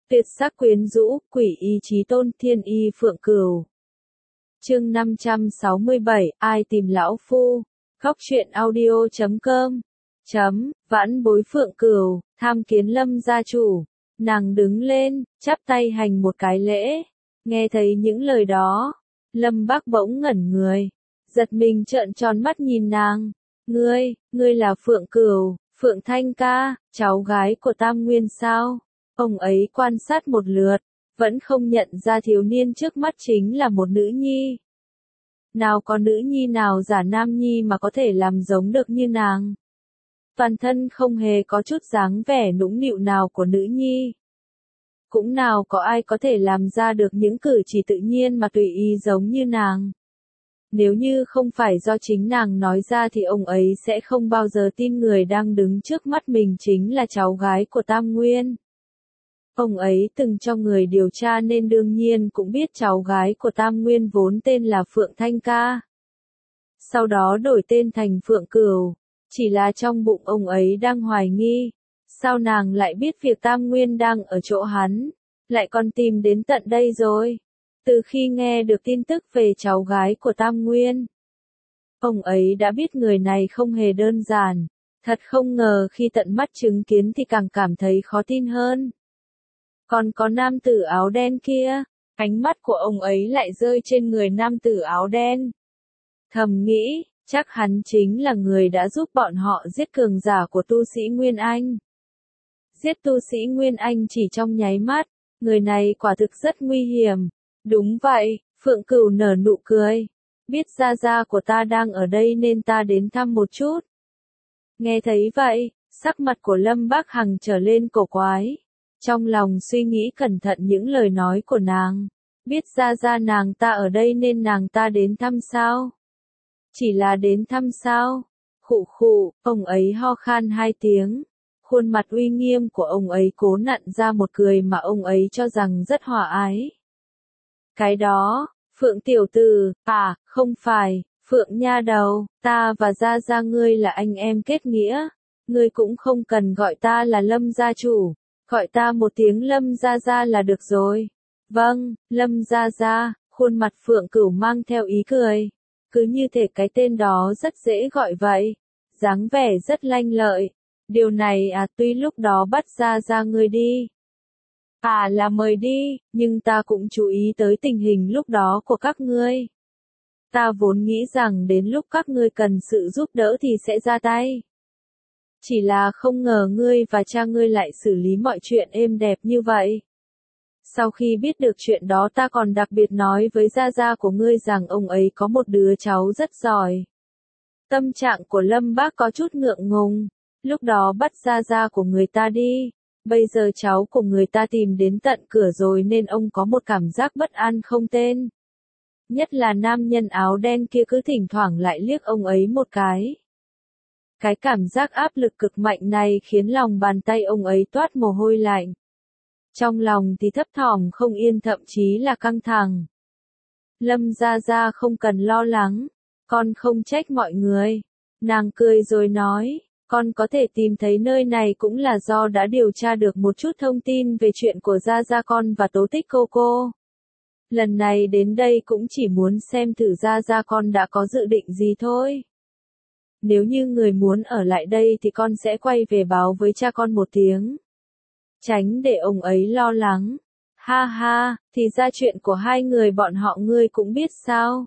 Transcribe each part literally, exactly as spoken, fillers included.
Tuyệt sắc quyến rũ, quỷ y chí tôn, thiên y phượng cửu. Chương năm trăm sáu mươi bảy, ai tìm lão phu? Khóc chuyện audio chấm com. Chấm, vãn bối phượng cửu, tham kiến Lâm gia chủ. Nàng đứng lên, chắp tay hành một cái lễ. Nghe thấy những lời đó, Lâm Bác bỗng ngẩn người, giật mình trợn tròn mắt nhìn nàng. Ngươi, ngươi là Phượng Cửu, Phượng Thanh ca, cháu gái của Tam Nguyên sao? Ông ấy quan sát một lượt, vẫn không nhận ra thiếu niên trước mắt chính là một nữ nhi. Nào có nữ nhi nào giả nam nhi mà có thể làm giống được như nàng. Toàn thân không hề có chút dáng vẻ nũng nịu nào của nữ nhi. Cũng nào có ai có thể làm ra được những cử chỉ tự nhiên mà tùy ý giống như nàng. Nếu như không phải do chính nàng nói ra thì ông ấy sẽ không bao giờ tin người đang đứng trước mắt mình chính là cháu gái của Tam Nguyên. Ông ấy từng cho người điều tra nên đương nhiên cũng biết cháu gái của Tam Nguyên vốn tên là Phượng Thanh ca. Sau đó đổi tên thành Phượng Cửu, chỉ là trong bụng ông ấy đang hoài nghi, sao nàng lại biết việc Tam Nguyên đang ở chỗ hắn, lại còn tìm đến tận đây rồi. Từ khi nghe được tin tức về cháu gái của Tam Nguyên, ông ấy đã biết người này không hề đơn giản, thật không ngờ khi tận mắt chứng kiến thì càng cảm thấy khó tin hơn. Còn có nam tử áo đen kia, ánh mắt của ông ấy lại rơi trên người nam tử áo đen. Thầm nghĩ, chắc hắn chính là người đã giúp bọn họ giết cường giả của tu sĩ Nguyên Anh. Giết tu sĩ Nguyên Anh chỉ trong nháy mắt, người này quả thực rất nguy hiểm. Đúng vậy, Phượng Cửu nở nụ cười. Biết gia gia của ta đang ở đây nên ta đến thăm một chút. Nghe thấy vậy, sắc mặt của Lâm Bác Hằng trở lên cổ quái. Trong lòng suy nghĩ cẩn thận những lời nói của nàng. Biết gia gia nàng ta ở đây nên nàng ta đến thăm sao? Chỉ là đến thăm sao? Khụ khụ, ông ấy ho khan hai tiếng. Khuôn mặt uy nghiêm của ông ấy cố nặn ra một cười mà ông ấy cho rằng rất hòa ái. Cái đó, Phượng tiểu tử, à, không phải, Phượng nha đầu, ta và gia gia ngươi là anh em kết nghĩa. Ngươi cũng không cần gọi ta là Lâm gia chủ, gọi ta một tiếng Lâm gia gia là được rồi. Vâng, Lâm gia gia, khuôn mặt Phượng Cửu mang theo ý cười. Cứ như thể cái tên đó rất dễ gọi vậy, dáng vẻ rất lanh lợi. Điều này à tuy lúc đó bắt gia gia ngươi đi. À là mời đi, nhưng ta cũng chú ý tới tình hình lúc đó của các ngươi. Ta vốn nghĩ rằng đến lúc các ngươi cần sự giúp đỡ thì sẽ ra tay. Chỉ là không ngờ ngươi và cha ngươi lại xử lý mọi chuyện êm đẹp như vậy. Sau khi biết được chuyện đó ta còn đặc biệt nói với gia gia của ngươi rằng ông ấy có một đứa cháu rất giỏi. Tâm trạng của Lâm Bác có chút ngượng ngùng. Lúc đó bắt gia gia của người ta đi. Bây giờ cháu của người ta tìm đến tận cửa rồi nên ông có một cảm giác bất an không tên. Nhất là nam nhân áo đen kia cứ thỉnh thoảng lại liếc ông ấy một cái. Cái cảm giác áp lực cực mạnh này khiến lòng bàn tay ông ấy toát mồ hôi lạnh. Trong lòng thì thấp thỏm không yên thậm chí là căng thẳng. Lâm gia gia không cần lo lắng, con không trách mọi người. Nàng cười rồi nói. Con có thể tìm thấy nơi này cũng là do đã điều tra được một chút thông tin về chuyện của gia gia con và Tố Tích cô cô. Lần này đến đây cũng chỉ muốn xem thử gia gia con đã có dự định gì thôi. Nếu như người muốn ở lại đây thì con sẽ quay về báo với cha con một tiếng. Tránh để ông ấy lo lắng. Ha ha, thì ra chuyện của hai người bọn họ ngươi cũng biết sao?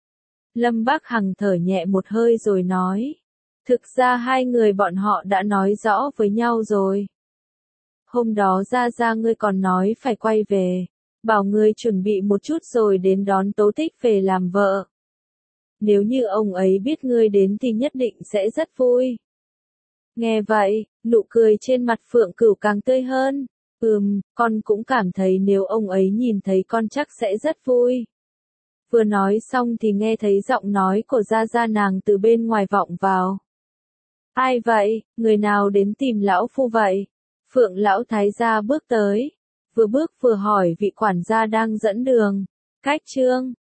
Lâm Bác Hằng thở nhẹ một hơi rồi nói. Thực ra hai người bọn họ đã nói rõ với nhau rồi. Hôm đó gia gia ngươi còn nói phải quay về, bảo ngươi chuẩn bị một chút rồi đến đón Tố Tích về làm vợ. Nếu như ông ấy biết ngươi đến thì nhất định sẽ rất vui. Nghe vậy, nụ cười trên mặt Phượng Cửu càng tươi hơn. Ừm, con cũng cảm thấy nếu ông ấy nhìn thấy con chắc sẽ rất vui. Vừa nói xong thì nghe thấy giọng nói của gia gia nàng từ bên ngoài vọng vào. Ai vậy, người nào đến tìm lão phu vậy? Phượng lão thái gia bước tới, vừa bước vừa hỏi vị quản gia đang dẫn đường. Cách trương,